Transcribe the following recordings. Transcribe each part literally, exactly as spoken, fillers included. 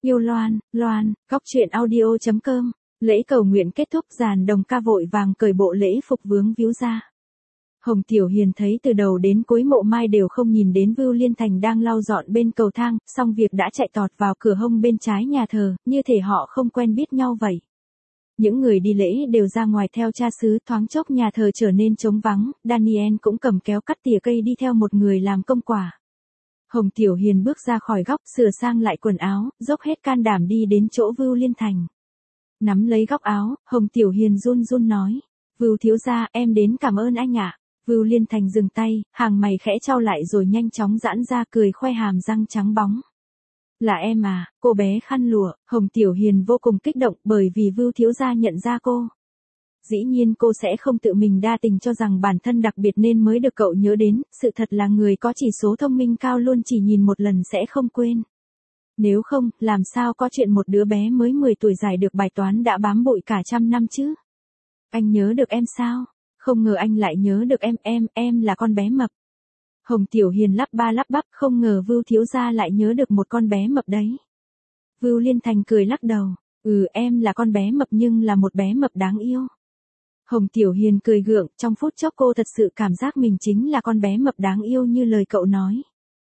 Yêu Loan, Loan, góc truyện audio.com. Lễ cầu nguyện kết thúc, dàn đồng ca vội vàng cởi bộ lễ phục vướng víu ra. Hồng Tiểu Hiền thấy từ đầu đến cuối Mộ Mai đều không nhìn đến Vưu Liên Thành đang lau dọn bên cầu thang, xong việc đã chạy tọt vào cửa hông bên trái nhà thờ, như thể họ không quen biết nhau vậy. Những người đi lễ đều ra ngoài theo cha xứ, thoáng chốc nhà thờ trở nên trống vắng, Daniel cũng cầm kéo cắt tỉa cây đi theo một người làm công quả. Hồng Tiểu Hiền bước ra khỏi góc, sửa sang lại quần áo, dốc hết can đảm đi đến chỗ Vưu Liên Thành. Nắm lấy góc áo, Hồng Tiểu Hiền run run nói, Vưu thiếu gia, em đến cảm ơn anh ạ. Vưu Liên Thành dừng tay, hàng mày khẽ chau lại rồi nhanh chóng giãn ra cười khoe hàm răng trắng bóng. Là em à, cô bé khăn lụa. Hồng Tiểu Hiền vô cùng kích động bởi vì Vưu thiếu gia nhận ra cô. Dĩ nhiên cô sẽ không tự mình đa tình cho rằng bản thân đặc biệt nên mới được cậu nhớ đến, sự thật là người có chỉ số thông minh cao luôn chỉ nhìn một lần sẽ không quên. Nếu không, làm sao có chuyện một đứa bé mới mười tuổi giải được bài toán đã bám bụi cả trăm năm chứ? Anh nhớ được em sao? Không ngờ anh lại nhớ được em, em, em là con bé mập. Hồng Tiểu Hiền lắp ba lắp bắp, không ngờ Vưu thiếu gia lại nhớ được một con bé mập đấy. Vưu Liên Thành cười lắc đầu, ừ em là con bé mập nhưng là một bé mập đáng yêu. Hồng Tiểu Hiền cười gượng, trong phút chốc cô thật sự cảm giác mình chính là con bé mập đáng yêu như lời cậu nói.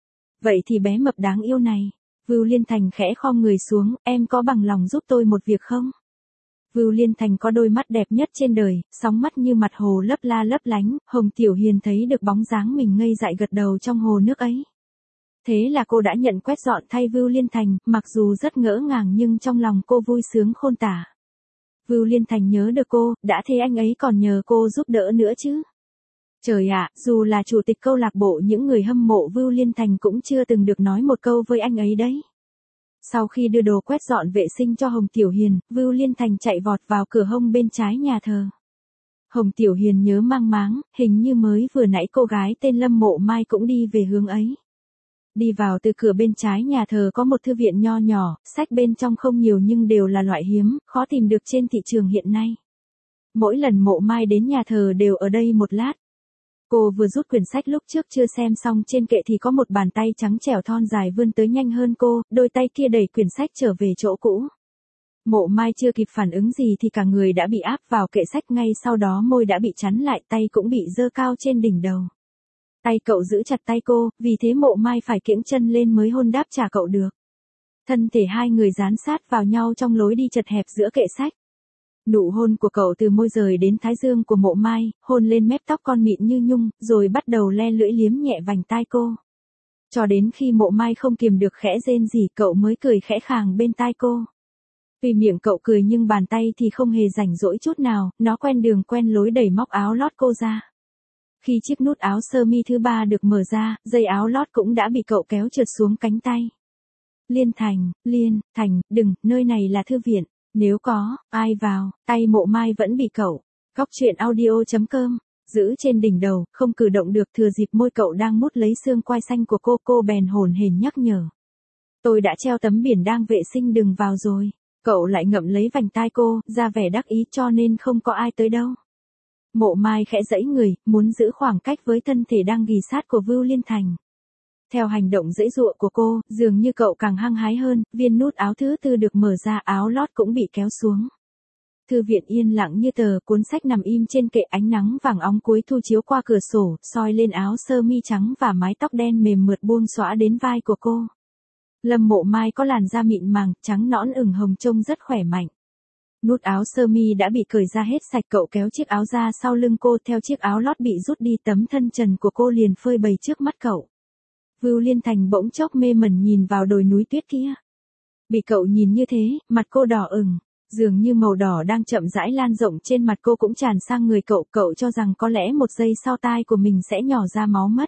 Vậy thì bé mập đáng yêu này, Vưu Liên Thành khẽ khom người xuống, em có bằng lòng giúp tôi một việc không? Vưu Liên Thành có đôi mắt đẹp nhất trên đời, sóng mắt như mặt hồ lấp la lấp lánh, Hồng Tiểu Hiền thấy được bóng dáng mình ngây dại gật đầu trong hồ nước ấy. Thế là cô đã nhận quét dọn thay Vưu Liên Thành, mặc dù rất ngỡ ngàng nhưng trong lòng cô vui sướng khôn tả. Vưu Liên Thành nhớ được cô, đã thế anh ấy còn nhờ cô giúp đỡ nữa chứ. Trời ạ, dù là chủ tịch câu lạc bộ những người hâm mộ Vưu Liên Thành cũng chưa từng được nói một câu với anh ấy đấy. Sau khi đưa đồ quét dọn vệ sinh cho Hồng Tiểu Hiền, Vưu Liên Thành chạy vọt vào cửa hông bên trái nhà thờ. Hồng Tiểu Hiền nhớ mang máng, hình như mới vừa nãy cô gái tên Lâm Mộ Mai cũng đi về hướng ấy. Đi vào từ cửa bên trái nhà thờ có một thư viện nho nhỏ, sách bên trong không nhiều nhưng đều là loại hiếm, khó tìm được trên thị trường hiện nay. Mỗi lần Mộ Mai đến nhà thờ đều ở đây một lát. Cô vừa rút quyển sách lúc trước chưa xem xong trên kệ thì có một bàn tay trắng trẻo thon dài vươn tới nhanh hơn cô, đôi tay kia đẩy quyển sách trở về chỗ cũ. Mộ Mai chưa kịp phản ứng gì thì cả người đã bị áp vào kệ sách, ngay sau đó môi đã bị chắn lại, tay cũng bị giơ cao trên đỉnh đầu. Tay cậu giữ chặt tay cô, vì thế Mộ Mai phải kiễng chân lên mới hôn đáp trả cậu được. Thân thể hai người dán sát vào nhau trong lối đi chật hẹp giữa kệ sách. Nụ hôn của cậu từ môi rời đến thái dương của Mộ Mai, hôn lên mép tóc con mịn như nhung, rồi bắt đầu le lưỡi liếm nhẹ vành tai cô. Cho đến khi Mộ Mai không kiềm được khẽ rên rỉ, cậu mới cười khẽ khàng bên tai cô. Vì miệng cậu cười nhưng bàn tay thì không hề rảnh rỗi chút nào, nó quen đường quen lối đẩy móc áo lót cô ra. Khi chiếc nút áo sơ mi thứ ba được mở ra, dây áo lót cũng đã bị cậu kéo trượt xuống cánh tay. Liên Thành, Liên, Thành, đừng, nơi này là thư viện. Nếu có, ai vào, tay Mộ Mai vẫn bị cậu. Góc truyện audio.com, giữ trên đỉnh đầu, không cử động được, thừa dịp môi cậu đang mút lấy xương quai xanh của cô, cô bèn hồn hển nhắc nhở. Tôi đã treo tấm biển đang vệ sinh đừng vào rồi. Cậu lại ngậm lấy vành tai cô, ra vẻ đắc ý cho nên không có ai tới đâu. Mộ Mai khẽ giãy người, muốn giữ khoảng cách với thân thể đang ghì sát của Vưu Liên Thành. Theo hành động giãy giụa của cô, dường như cậu càng hăng hái hơn, viên nút áo thứ tư được mở ra, áo lót cũng bị kéo xuống. Thư viện yên lặng như tờ, cuốn sách nằm im trên kệ, ánh nắng vàng óng cuối thu chiếu qua cửa sổ, soi lên áo sơ mi trắng và mái tóc đen mềm mượt buông xõa đến vai của cô. Lâm Mộ Mai có làn da mịn màng, trắng nõn ửng hồng trông rất khỏe mạnh. Nút áo sơ mi đã bị cởi ra hết sạch, cậu kéo chiếc áo ra sau lưng cô, theo chiếc áo lót bị rút đi tấm thân trần của cô liền phơi bày trước mắt cậu. Vưu Liên Thành bỗng chốc mê mẩn nhìn vào đồi núi tuyết kia. Bị cậu nhìn như thế, mặt cô đỏ ửng, dường như màu đỏ đang chậm rãi lan rộng trên mặt cô cũng tràn sang người cậu, cậu cho rằng có lẽ một giây sau tai của mình sẽ nhỏ ra máu mất.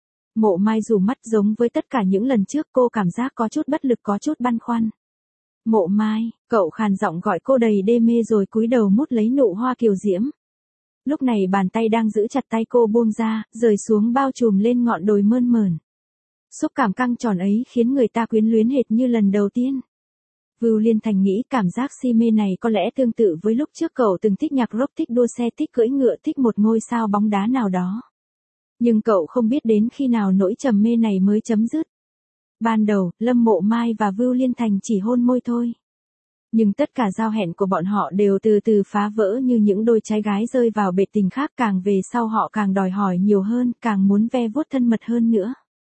Mộ Mai rủ mắt, giống với tất cả những lần trước, cô cảm giác có chút bất lực, có chút băn khoăn. Mộ Mai, cậu khàn giọng gọi cô đầy đê mê rồi cúi đầu mút lấy nụ hoa kiều diễm. Lúc này bàn tay đang giữ chặt tay cô buông ra, rời xuống bao trùm lên ngọn đồi mơn mởn. Xúc cảm căng tròn ấy khiến người ta quyến luyến hệt như lần đầu tiên. Vưu Liên Thành nghĩ cảm giác si mê này có lẽ tương tự với lúc trước cậu từng thích nhạc rock, thích đua xe, thích cưỡi ngựa, thích một ngôi sao bóng đá nào đó. Nhưng cậu không biết đến khi nào nỗi trầm mê này mới chấm dứt. Ban đầu, Lâm Mộ Mai và Vưu Liên Thành chỉ hôn môi thôi. Nhưng tất cả giao hẹn của bọn họ đều từ từ phá vỡ như những đôi trái gái rơi vào bể tình khác, càng về sau họ càng đòi hỏi nhiều hơn, càng muốn ve vuốt thân mật hơn nữa.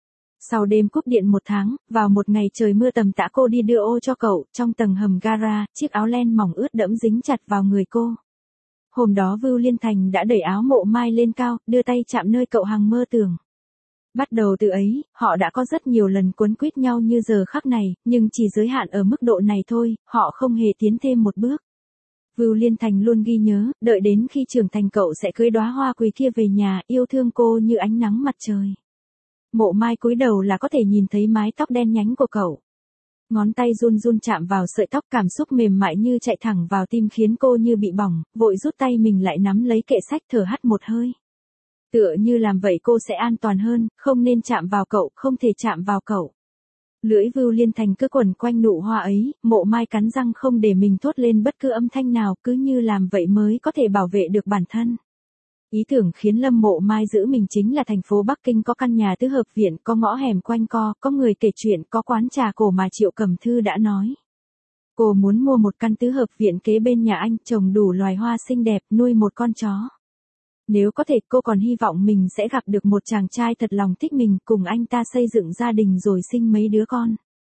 Sau đêm cúp điện một tháng, vào một ngày trời mưa tầm tã cô đi đưa ô cho cậu, trong tầng hầm gara, chiếc áo len mỏng ướt đẫm dính chặt vào người cô. Hôm đó Vưu Liên Thành đã đẩy áo Mộ Mai lên cao, đưa tay chạm nơi cậu hằng mơ tưởng. Bắt đầu từ ấy, họ đã có rất nhiều lần quấn quýt nhau như giờ khắc này, nhưng chỉ giới hạn ở mức độ này thôi, họ không hề tiến thêm một bước. Vưu Liên Thành luôn ghi nhớ, đợi đến khi trưởng thành cậu sẽ cưới đóa hoa quỳ kia về nhà, yêu thương cô như ánh nắng mặt trời. Mộ Mai cúi đầu là có thể nhìn thấy mái tóc đen nhánh của cậu. Ngón tay run run chạm vào sợi tóc, cảm xúc mềm mại như chạy thẳng vào tim khiến cô như bị bỏng, vội rút tay mình lại nắm lấy kệ sách, thở hắt một hơi. Tựa như làm vậy cô sẽ an toàn hơn, không nên chạm vào cậu, không thể chạm vào cậu. Lưỡi Vưu Liên Thành cứ quẩn quanh nụ hoa ấy, Mộ Mai cắn răng không để mình thốt lên bất cứ âm thanh nào, cứ như làm vậy mới có thể bảo vệ được bản thân. Ý tưởng khiến Lâm Mộ Mai giữ mình chính là thành phố Bắc Kinh có căn nhà tứ hợp viện, có ngõ hẻm quanh co, có người kể chuyện, có quán trà cổ mà Triệu Cẩm Thư đã nói. Cô muốn mua một căn tứ hợp viện kế bên nhà anh, trồng đủ loài hoa xinh đẹp, nuôi một con chó. Nếu có thể, cô còn hy vọng mình sẽ gặp được một chàng trai thật lòng thích mình, cùng anh ta xây dựng gia đình rồi sinh mấy đứa con.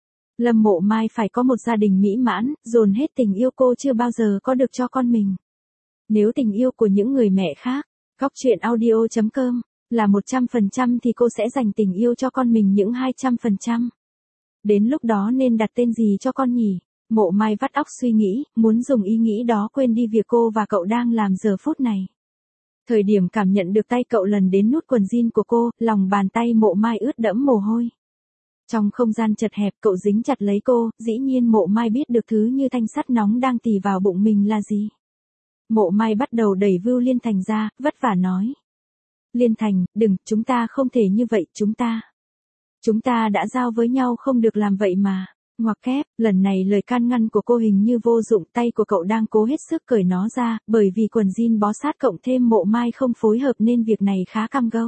Lâm Mộ Mai phải có một gia đình mỹ mãn, dồn hết tình yêu cô chưa bao giờ có được cho con mình. Nếu tình yêu của những người mẹ khác, Góc truyện audio chấm com, là một trăm phần trăm thì cô sẽ dành tình yêu cho con mình những hai trăm phần trăm. Đến lúc đó nên đặt tên gì cho con nhỉ? Mộ Mai vắt óc suy nghĩ, muốn dùng ý nghĩ đó quên đi việc cô và cậu đang làm giờ phút này. Thời điểm cảm nhận được tay cậu lần đến nút quần jean của cô, lòng bàn tay Mộ Mai ướt đẫm mồ hôi. Trong không gian chật hẹp, cậu dính chặt lấy cô, dĩ nhiên Mộ Mai biết được thứ như thanh sắt nóng đang tì vào bụng mình là gì. Mộ Mai bắt đầu đẩy Vưu Liên Thành ra, vất vả nói. Liên Thành, đừng, chúng ta không thể như vậy, chúng ta. Chúng ta đã giao với nhau không được làm vậy mà. Ngoặc kép, lần này lời can ngăn của cô hình như vô dụng, tay của cậu đang cố hết sức cởi nó ra, bởi vì quần jean bó sát cộng thêm Mộ Mai không phối hợp nên việc này khá cam go.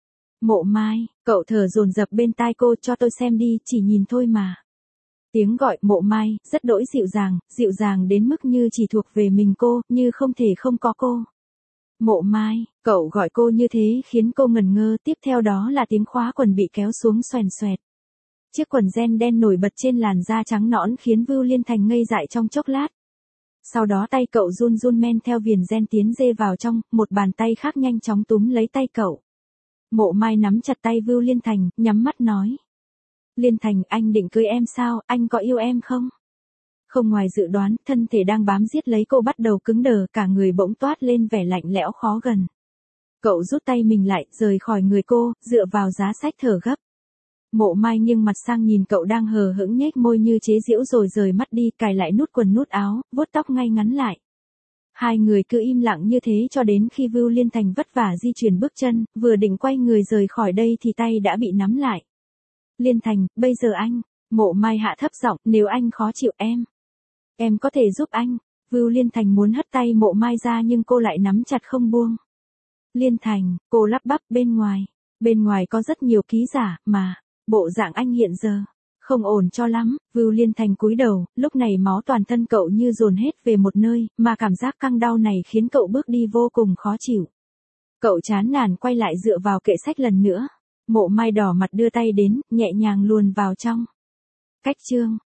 Mộ Mai, cậu thở dồn dập bên tai cô, cho tôi xem đi, chỉ nhìn thôi mà. Tiếng gọi Mộ Mai, rất đỗi dịu dàng, dịu dàng đến mức như chỉ thuộc về mình cô, như không thể không có cô. Mộ Mai, cậu gọi cô như thế khiến cô ngẩn ngơ, tiếp theo đó là tiếng khóa quần bị kéo xuống xoèn xoẹt. Chiếc quần ren đen nổi bật trên làn da trắng nõn khiến Vưu Liên Thành ngây dại trong chốc lát. Sau đó tay cậu run run men theo viền ren tiến dê vào trong, một bàn tay khác nhanh chóng túm lấy tay cậu. Mộ Mai nắm chặt tay Vưu Liên Thành, nhắm mắt nói. Liên Thành, anh định cưới em sao, anh có yêu em không? Không ngoài dự đoán, thân thể đang bám giết lấy cô bắt đầu cứng đờ, cả người bỗng toát lên vẻ lạnh lẽo khó gần. Cậu rút tay mình lại, rời khỏi người cô, dựa vào giá sách thở gấp. Mộ Mai nghiêng mặt sang nhìn cậu đang hờ hững nhếch môi như chế giễu rồi rời mắt đi, cài lại nút quần nút áo, vuốt tóc ngay ngắn lại. Hai người cứ im lặng như thế cho đến khi Vưu Liên Thành vất vả di chuyển bước chân, vừa định quay người rời khỏi đây thì tay đã bị nắm lại. Liên Thành, bây giờ anh, Mộ Mai hạ thấp giọng, nếu anh khó chịu em. Em có thể giúp anh. Vưu Liên Thành muốn hất tay Mộ Mai ra nhưng cô lại nắm chặt không buông. Liên Thành, cô lắp bắp, bên ngoài. Bên ngoài có rất nhiều ký giả, mà, bộ dạng anh hiện giờ, không ổn cho lắm. Vưu Liên Thành cúi đầu, lúc này máu toàn thân cậu như dồn hết về một nơi, mà cảm giác căng đau này khiến cậu bước đi vô cùng khó chịu. Cậu chán nản quay lại dựa vào kệ sách lần nữa. Mộ Mai đỏ mặt đưa tay đến, nhẹ nhàng luồn vào trong. Cách chương.